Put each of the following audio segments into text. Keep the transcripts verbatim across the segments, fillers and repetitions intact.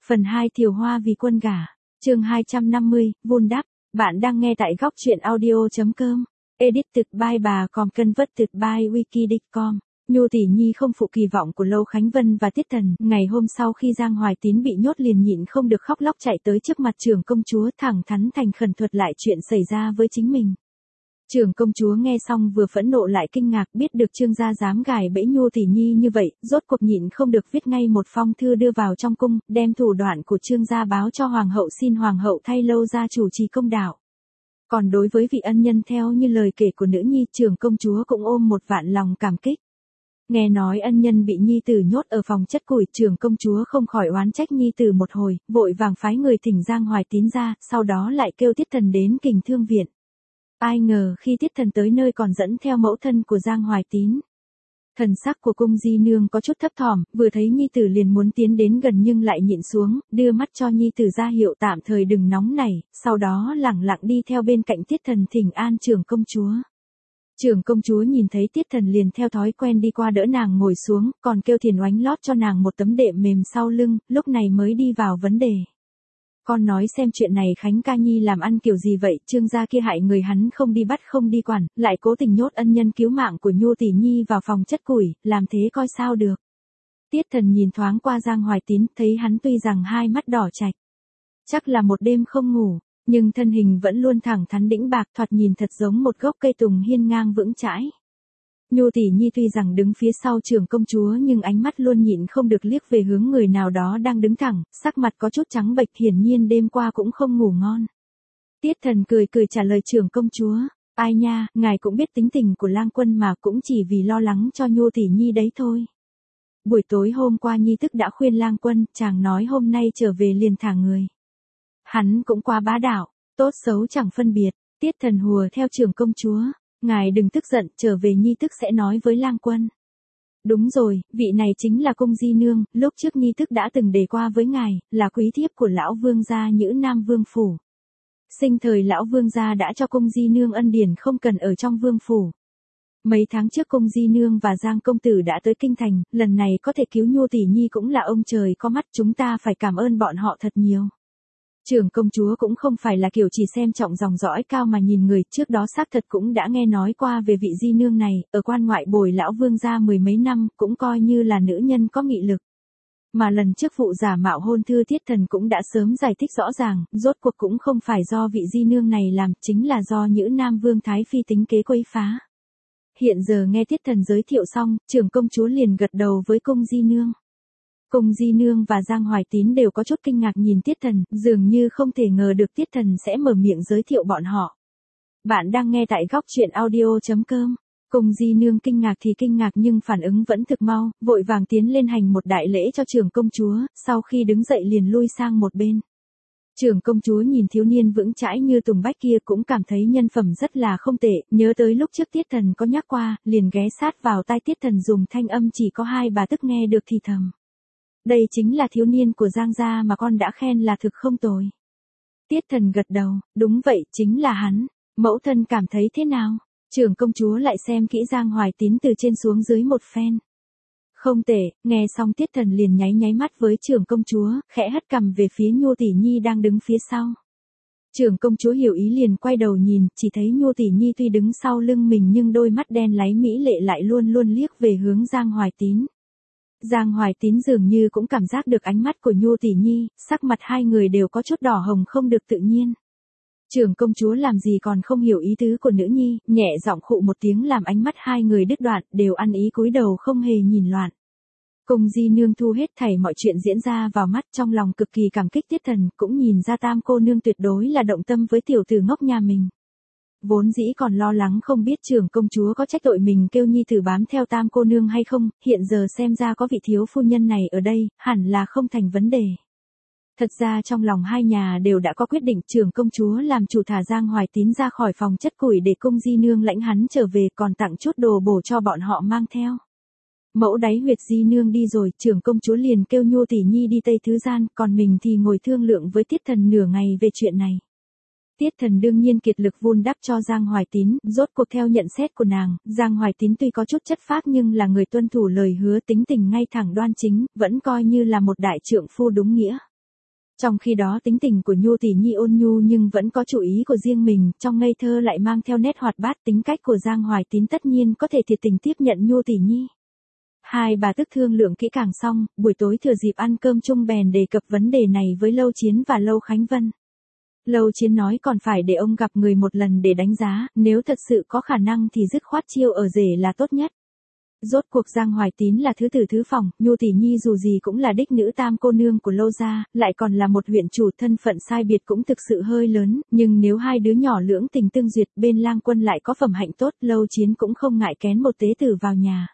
Phần hai Thiều Hoa vì quân gả. Chương hai trăm năm mươi, vun đắp. Bạn đang nghe tại góc truyện audio.com. Edited by bà com converted by wiki chấm com. Nhu Tỷ Nhi không phụ kỳ vọng của Lâu Khánh Vân và Tiết Thần. Ngày hôm sau khi Giang Hoài Tín bị nhốt liền nhịn không được khóc lóc chạy tới trước mặt trưởng công chúa, thẳng thắn thành khẩn thuật lại chuyện xảy ra với chính mình. Trưởng công chúa nghe xong vừa phẫn nộ lại kinh ngạc, biết được Trương gia dám gài bẫy Nhu Tỷ Nhi như vậy, rốt cuộc nhịn không được viết ngay một phong thư đưa vào trong cung, đem thủ đoạn của Trương gia báo cho hoàng hậu, xin hoàng hậu thay Lâu gia chủ trì công đạo. Còn đối với vị ân nhân theo như lời kể của nữ nhi, trưởng công chúa cũng ôm một vạn lòng cảm kích. Nghe nói ân nhân bị nhi tử nhốt ở phòng chất củi, trưởng công chúa không khỏi oán trách nhi tử một hồi, vội vàng phái người thỉnh Giang Hoài Tín ra, sau đó lại kêu Tiết Thần đến Kình Thương viện. Ai ngờ khi Tiết Thần tới nơi còn dẫn theo mẫu thân của Giang Hoài Tín. Thần sắc của cung di nương có chút thấp thỏm, vừa thấy nhi tử liền muốn tiến đến gần nhưng lại nhịn xuống, đưa mắt cho nhi tử ra hiệu tạm thời đừng nóng nảy, sau đó lẳng lặng đi theo bên cạnh Tiết Thần thỉnh an trưởng công chúa. Trưởng công chúa nhìn thấy Tiết Thần liền theo thói quen đi qua đỡ nàng ngồi xuống, còn kêu Thiền Oánh lót cho nàng một tấm đệm mềm sau lưng, lúc này mới đi vào vấn đề. Con nói xem chuyện này Khánh ca nhi làm ăn kiểu gì vậy, Trương gia kia hại người hắn không đi bắt không đi quản, lại cố tình nhốt ân nhân cứu mạng của Nhu Tỷ Nhi vào phòng chất củi, làm thế coi sao được. Tiết Thần nhìn thoáng qua Giang Hoài Tín, thấy hắn tuy rằng hai mắt đỏ trạch, chắc là một đêm không ngủ, nhưng thân hình vẫn luôn thẳng thắn đĩnh bạc, thoạt nhìn thật giống một gốc cây tùng hiên ngang vững chãi. Nhu Tỷ Nhi tuy rằng đứng phía sau trưởng công chúa nhưng ánh mắt luôn nhịn không được liếc về hướng người nào đó đang đứng thẳng, sắc mặt có chút trắng bệch, hiển nhiên đêm qua cũng không ngủ ngon. Tiết Thần cười cười trả lời trưởng công chúa, ai nha, ngài cũng biết tính tình của lang quân mà, cũng chỉ vì lo lắng cho Nhu Tỷ Nhi đấy thôi. Buổi tối hôm qua Nhi tức đã khuyên lang quân, chàng nói hôm nay trở về liền thả người. Hắn cũng quá bá đạo, tốt xấu chẳng phân biệt. Tiết Thần hùa theo trưởng công chúa, ngài đừng tức giận, trở về Nhi tức sẽ nói với lang quân. Đúng rồi, vị này chính là cung di nương, lúc trước Nhi tức đã từng đề qua với ngài, là quý thiếp của lão vương gia Nhữ Nam Vương phủ. Sinh thời lão vương gia đã cho cung di nương ân điển không cần ở trong vương phủ. Mấy tháng trước cung di nương và Giang công tử đã tới kinh thành, lần này có thể cứu Nhu Tỷ Nhi cũng là ông trời có mắt, chúng ta phải cảm ơn bọn họ thật nhiều. Trưởng công chúa cũng không phải là kiểu chỉ xem trọng dòng dõi cao mà nhìn người, trước đó xác thật cũng đã nghe nói qua về vị di nương này, ở quan ngoại bồi lão vương gia mười mấy năm, cũng coi như là nữ nhân có nghị lực. Mà lần trước vụ giả mạo hôn thư Tiết Thần cũng đã sớm giải thích rõ ràng, rốt cuộc cũng không phải do vị di nương này làm, chính là do Nhữ Nam Vương Thái Phi tính kế quấy phá. Hiện giờ nghe Tiết Thần giới thiệu xong, trưởng công chúa liền gật đầu với cung di nương. Cung di nương và Giang Hoài Tín đều có chút kinh ngạc nhìn Tiết Thần, dường như không thể ngờ được Tiết Thần sẽ mở miệng giới thiệu bọn họ. Bạn đang nghe tại góc truyện audio.com. Cung di nương kinh ngạc thì kinh ngạc nhưng phản ứng vẫn thực mau, vội vàng tiến lên hành một đại lễ cho trưởng công chúa, sau khi đứng dậy liền lui sang một bên. Trưởng công chúa nhìn thiếu niên vững chãi như tùng bách kia cũng cảm thấy nhân phẩm rất là không tệ, nhớ tới lúc trước Tiết Thần có nhắc qua, liền ghé sát vào tai Tiết Thần dùng thanh âm chỉ có hai bà tức nghe được thì thầm. Đây chính là thiếu niên của Giang gia mà con đã khen là thực không tồi. Tiết Thần gật đầu, đúng vậy, chính là hắn. Mẫu thân cảm thấy thế nào? Trưởng công chúa lại xem kỹ Giang Hoài Tín từ trên xuống dưới một phen. Không tệ, nghe xong Tiết Thần liền nháy nháy mắt với trưởng công chúa, khẽ hất cằm về phía Nhu Tỷ Nhi đang đứng phía sau. Trưởng công chúa hiểu ý liền quay đầu nhìn, chỉ thấy Nhu Tỷ Nhi tuy đứng sau lưng mình nhưng đôi mắt đen láy mỹ lệ lại luôn luôn liếc về hướng Giang Hoài Tín. Giang Hoài Tín dường như cũng cảm giác được ánh mắt của Nhu Tỷ Nhi, sắc mặt hai người đều có chút đỏ hồng không được tự nhiên. Trưởng công chúa làm gì còn không hiểu ý tứ của nữ nhi, nhẹ giọng khụ một tiếng làm ánh mắt hai người đứt đoạn, đều ăn ý cúi đầu không hề nhìn loạn. Cung di nương thu hết thảy mọi chuyện diễn ra vào mắt, trong lòng cực kỳ cảm kích Tiết Thần, cũng nhìn ra tam cô nương tuyệt đối là động tâm với tiểu tử ngốc nhà mình. Vốn dĩ còn lo lắng không biết trưởng công chúa có trách tội mình kêu nhi tử bám theo tam cô nương hay không, hiện giờ xem ra có vị thiếu phu nhân này ở đây, hẳn là không thành vấn đề. Thật ra trong lòng hai nhà đều đã có quyết định, trưởng công chúa làm chủ thả Giang Hoài Tín ra khỏi phòng chất củi để cung di nương lãnh hắn trở về, còn tặng chút đồ bổ cho bọn họ mang theo. Mẫu đáy huyệt di nương đi rồi, trưởng công chúa liền kêu Nhu Tỷ Nhi đi Tây Thứ Gian, còn mình thì ngồi thương lượng với Tiết Thần nửa ngày về chuyện này. Tiết Thần đương nhiên kiệt lực vun đắp cho Giang Hoài Tín, rốt cuộc theo nhận xét của nàng, Giang Hoài Tín tuy có chút chất phác nhưng là người tuân thủ lời hứa, tính tình ngay thẳng đoan chính, vẫn coi như là một đại trượng phu đúng nghĩa. Trong khi đó tính tình của Nhu Tỷ Nhi ôn nhu nhưng vẫn có chủ ý của riêng mình, trong ngây thơ lại mang theo nét hoạt bát, tính cách của Giang Hoài Tín tất nhiên có thể thiệt tình tiếp nhận Nhu Tỷ Nhi. Hai bà tức thương lượng kỹ càng xong, buổi tối thừa dịp ăn cơm chung bèn đề cập vấn đề này với Lâu Chiến và Lâu Khánh Vân. Lâu Chiến nói còn phải để ông gặp người một lần để đánh giá, nếu thật sự có khả năng thì dứt khoát chiêu ở rể là tốt nhất. Rốt cuộc Giang Hoài Tín là thứ tử thứ phòng, Nhu Tỷ Nhi dù gì cũng là đích nữ tam cô nương của Lâu gia, lại còn là một huyện chủ, thân phận sai biệt cũng thực sự hơi lớn, nhưng nếu hai đứa nhỏ lưỡng tình tương duyệt, bên Lang Quân lại có phẩm hạnh tốt, Lâu Chiến cũng không ngại kén một tế tử vào nhà.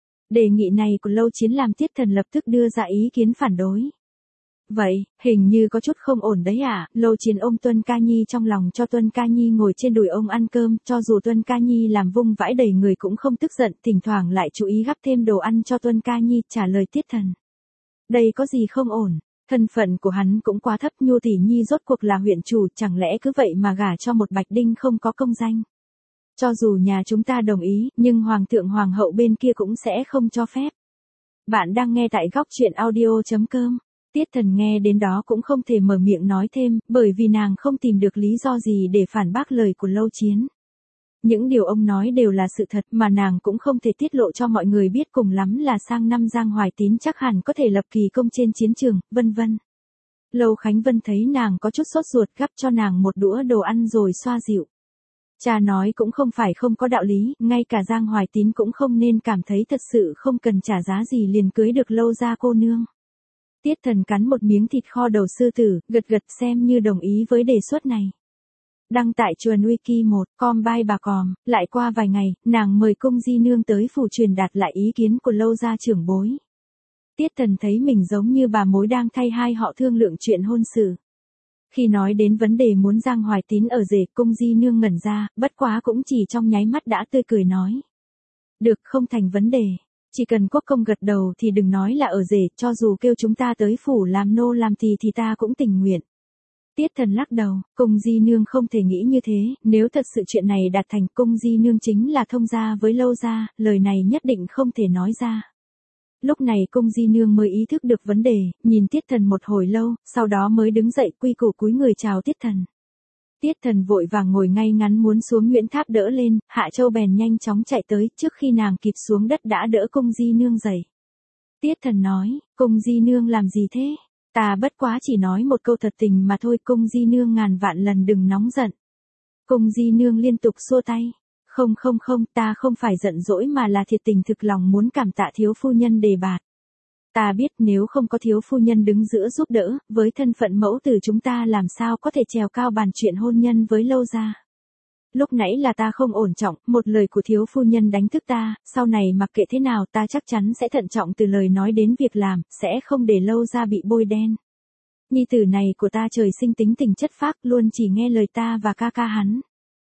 Đề nghị này của Lâu Chiến làm Tiết Thần lập tức đưa ra ý kiến phản đối. Vậy, hình như có chút không ổn đấy à, Lâu Chiến ôm Tuân Ca Nhi trong lòng cho Tuân Ca Nhi ngồi trên đùi ông ăn cơm, cho dù Tuân Ca Nhi làm vung vãi đầy người cũng không tức giận, thỉnh thoảng lại chú ý gắp thêm đồ ăn cho Tuân Ca Nhi, trả lời Tiết Thần. Đây có gì không ổn, thân phận của hắn cũng quá thấp, Nhu Tỷ Nhi rốt cuộc là huyện chủ, chẳng lẽ cứ vậy mà gả cho một bạch đinh không có công danh. Cho dù nhà chúng ta đồng ý, nhưng Hoàng thượng Hoàng hậu bên kia cũng sẽ không cho phép. Bạn đang nghe tại góc truyện audio chấm com. Tiết Thần nghe đến đó cũng không thể mở miệng nói thêm, bởi vì nàng không tìm được lý do gì để phản bác lời của Lâu Chiến. Những điều ông nói đều là sự thật mà nàng cũng không thể tiết lộ cho mọi người biết, cùng lắm là sang năm Giang Hoài Tín chắc hẳn có thể lập kỳ công trên chiến trường, vân vân. Lâu Khánh Vân thấy nàng có chút sốt ruột, gắp cho nàng một đũa đồ ăn rồi xoa dịu. Cha nói cũng không phải không có đạo lý, ngay cả Giang Hoài Tín cũng không nên cảm thấy thật sự không cần trả giá gì liền cưới được Lâu gia cô nương. Tiết Thần cắn một miếng thịt kho đầu sư tử, gật gật xem như đồng ý với đề xuất này. Đăng tại Chuồn Wiki một, com by bà còm, lại qua vài ngày, nàng mời Cung Di Nương tới phủ truyền đạt lại ý kiến của Lâu gia trưởng bối. Tiết Thần thấy mình giống như bà mối đang thay hai họ thương lượng chuyện hôn sự. Khi nói đến vấn đề muốn Giang Hoài Tín ở rể, Cung Di Nương ngẩn ra, bất quá cũng chỉ trong nháy mắt đã tươi cười nói. Được, không thành vấn đề. Chỉ cần quốc công gật đầu thì đừng nói là ở rể, cho dù kêu chúng ta tới phủ làm nô làm tỳ thì ta cũng tình nguyện. Tiết Thần lắc đầu, Cung Di Nương không thể nghĩ như thế, nếu thật sự chuyện này đạt thành, Cung Di Nương chính là thông gia với Lâu gia, lời này nhất định không thể nói ra. Lúc này Cung Di Nương mới ý thức được vấn đề, nhìn Tiết Thần một hồi lâu, sau đó mới đứng dậy quy củ cúi người chào Tiết Thần. Tiết Thần vội vàng ngồi ngay ngắn muốn xuống Nguyễn Tháp đỡ lên, Hạ Châu bèn nhanh chóng chạy tới, trước khi nàng kịp xuống đất đã đỡ Cung Di Nương dậy. Tiết Thần nói, Cung Di Nương làm gì thế? Ta bất quá chỉ nói một câu thật tình mà thôi, Cung Di Nương ngàn vạn lần đừng nóng giận. Cung Di Nương liên tục xua tay. Không không không, ta không phải giận dỗi mà là thiệt tình thực lòng muốn cảm tạ thiếu phu nhân đề bạt. Ta biết nếu không có thiếu phu nhân đứng giữa giúp đỡ, với thân phận mẫu tử chúng ta làm sao có thể trèo cao bàn chuyện hôn nhân với Lâu gia. Lúc nãy là ta không ổn trọng, một lời của thiếu phu nhân đánh thức ta, sau này mặc kệ thế nào ta chắc chắn sẽ thận trọng từ lời nói đến việc làm, sẽ không để Lâu gia bị bôi đen. Nhi tử này của ta trời sinh tính tình chất phác, luôn chỉ nghe lời ta và ca ca hắn.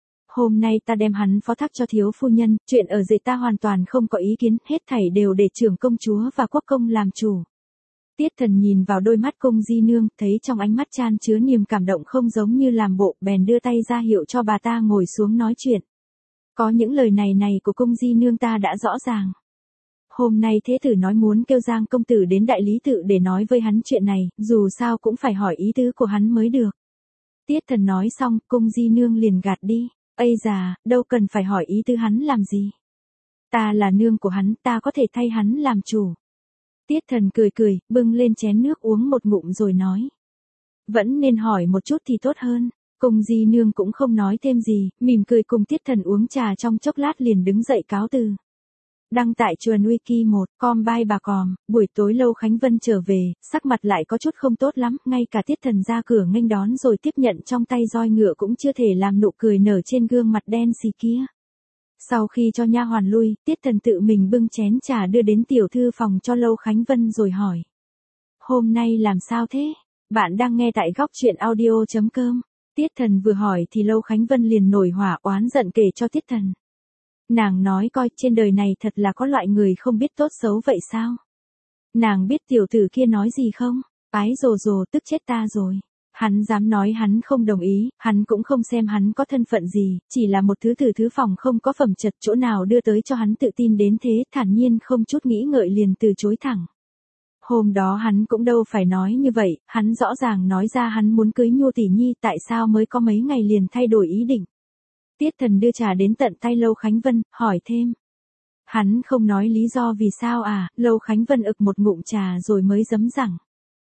Hôm nay ta đem hắn phó thác cho thiếu phu nhân, chuyện ở rể ta hoàn toàn không có ý kiến, hết thảy đều để trưởng công chúa và quốc công làm chủ. Tiết Thần nhìn vào đôi mắt Cung Di Nương, thấy trong ánh mắt chan chứa niềm cảm động không giống như làm bộ, bèn đưa tay ra hiệu cho bà ta ngồi xuống nói chuyện. Có những lời này này của Cung Di Nương ta đã rõ ràng. Hôm nay thế tử nói muốn kêu Giang công tử đến đại lý tự để nói với hắn chuyện này, dù sao cũng phải hỏi ý tứ của hắn mới được. Tiết Thần nói xong, Cung Di Nương liền gạt đi. Ây già, đâu cần phải hỏi ý tứ hắn làm gì. Ta là nương của hắn, ta có thể thay hắn làm chủ. Tiết Thần cười cười, bưng lên chén nước uống một ngụm rồi nói. Vẫn nên hỏi một chút thì tốt hơn. Cung Di Nương cũng không nói thêm gì, mỉm cười cùng Tiết Thần uống trà trong chốc lát liền đứng dậy cáo từ. Đăng tại Chuồn Wiki một, com by bà còm, buổi tối Lâu Khánh Vân trở về, sắc mặt lại có chút không tốt lắm, ngay cả Tiết Thần ra cửa nghênh đón rồi tiếp nhận trong tay roi ngựa cũng chưa thể làm nụ cười nở trên gương mặt đen xì kia. Sau khi cho nha hoàn lui, Tiết Thần tự mình bưng chén trà đưa đến tiểu thư phòng cho Lâu Khánh Vân rồi hỏi. Hôm nay làm sao thế? Bạn đang nghe tại góc truyện audio chấm com. Tiết Thần vừa hỏi thì Lâu Khánh Vân liền nổi hỏa oán giận kể cho Tiết Thần. Nàng nói coi trên đời này thật là có loại người không biết tốt xấu vậy sao? Nàng biết tiểu tử kia nói gì không? Ái rồ rồ tức chết ta rồi. Hắn dám nói hắn không đồng ý, hắn cũng không xem hắn có thân phận gì, chỉ là một thứ tử thứ phòng không có phẩm chất chỗ nào đưa tới cho hắn tự tin đến thế, thản nhiên không chút nghĩ ngợi liền từ chối thẳng. Hôm đó hắn cũng đâu phải nói như vậy, hắn rõ ràng nói ra hắn muốn cưới Nhu tỷ nhi, tại sao mới có mấy ngày liền thay đổi ý định. Tiết Thần đưa trà đến tận tay Lâu Khánh Vân, hỏi thêm. Hắn không nói lý do vì sao à, Lâu Khánh Vân ực một ngụm trà rồi mới giấm giẳng.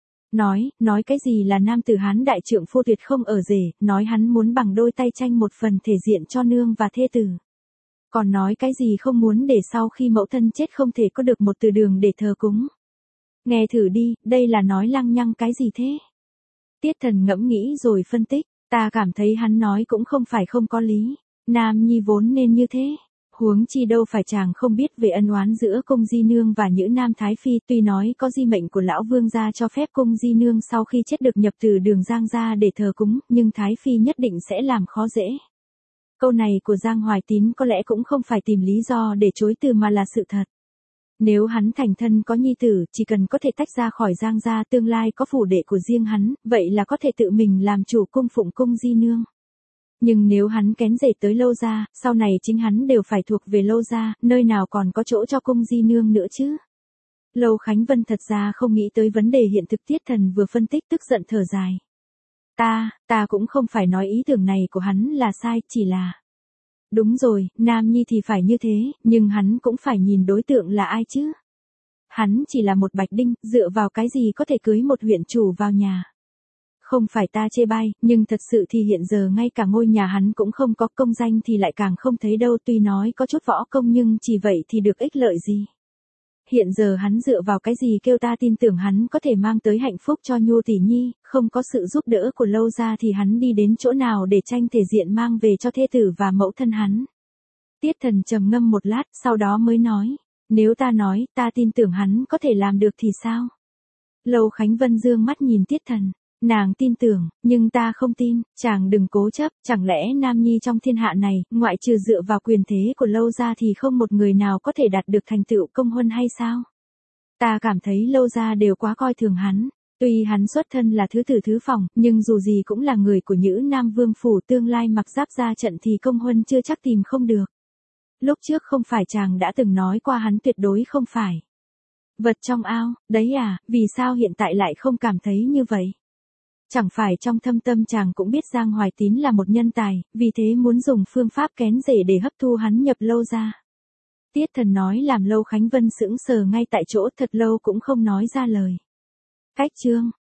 Nói, nói cái gì là nam tử Hán đại trượng phu tuyệt không ở rể, nói hắn muốn bằng đôi tay tranh một phần thể diện cho nương và thê tử. Còn nói cái gì không muốn để sau khi mẫu thân chết không thể có được một từ đường để thờ cúng. Nghe thử đi, đây là nói lăng nhăng cái gì thế? Tiết Thần ngẫm nghĩ rồi phân tích, ta cảm thấy hắn nói cũng không phải không có lý. Nam nhi vốn nên như thế. Huống chi đâu phải chàng không biết về ân oán giữa cung di nương và Nhữ Nam Thái Phi, tuy nói có di mệnh của lão vương gia cho phép cung di nương sau khi chết được nhập từ đường Giang gia để thờ cúng, nhưng Thái Phi nhất định sẽ làm khó dễ. Câu này của Giang Hoài Tín có lẽ cũng không phải tìm lý do để chối từ mà là sự thật. Nếu hắn thành thân có nhi tử, chỉ cần có thể tách ra khỏi Giang gia tương lai có phủ đệ của riêng hắn, vậy là có thể tự mình làm chủ cung phụng cung di nương. Nhưng nếu hắn kén rể tới Lâu gia, sau này chính hắn đều phải thuộc về Lâu gia, nơi nào còn có chỗ cho cung di nương nữa chứ. Lâu Khánh Vân thật ra không nghĩ tới vấn đề hiện thực. Tiết Thần vừa phân tích tức giận thở dài. Ta, ta cũng không phải nói ý tưởng này của hắn là sai, chỉ là... Đúng rồi, nam nhi thì phải như thế, nhưng hắn cũng phải nhìn đối tượng là ai chứ. Hắn chỉ là một bạch đinh, dựa vào cái gì có thể cưới một huyện chủ vào nhà. Không phải ta chê bai, nhưng thật sự thì hiện giờ ngay cả ngôi nhà hắn cũng không có, công danh thì lại càng không thấy đâu, tuy nói có chút võ công nhưng chỉ vậy thì được ích lợi gì. Hiện giờ hắn dựa vào cái gì kêu ta tin tưởng hắn có thể mang tới hạnh phúc cho Nhu tỷ nhi, không có sự giúp đỡ của Lâu gia thì hắn đi đến chỗ nào để tranh thể diện mang về cho thê tử và mẫu thân hắn. Tiết Thần trầm ngâm một lát, sau đó mới nói, nếu ta nói ta tin tưởng hắn có thể làm được thì sao? Lâu Khánh Vân dương mắt nhìn Tiết Thần. Nàng tin tưởng, nhưng ta không tin, chàng đừng cố chấp, chẳng lẽ nam nhi trong thiên hạ này, ngoại trừ dựa vào quyền thế của Lâu gia thì không một người nào có thể đạt được thành tựu công huân hay sao? Ta cảm thấy Lâu gia đều quá coi thường hắn, tuy hắn xuất thân là thứ tử thứ phòng, nhưng dù gì cũng là người của Nhữ Nam Vương phủ, tương lai mặc giáp ra trận thì công huân chưa chắc tìm không được. Lúc trước không phải chàng đã từng nói qua hắn tuyệt đối không phải vật trong ao, đấy à, vì sao hiện tại lại không cảm thấy như vậy? Chẳng phải trong thâm tâm chàng cũng biết Giang Hoài Tín là một nhân tài, vì thế muốn dùng phương pháp kén rể để hấp thu hắn nhập Lâu gia. Tiết Thần nói làm Lâu Khánh Vân sững sờ ngay tại chỗ, thật lâu cũng không nói ra lời. Cách chương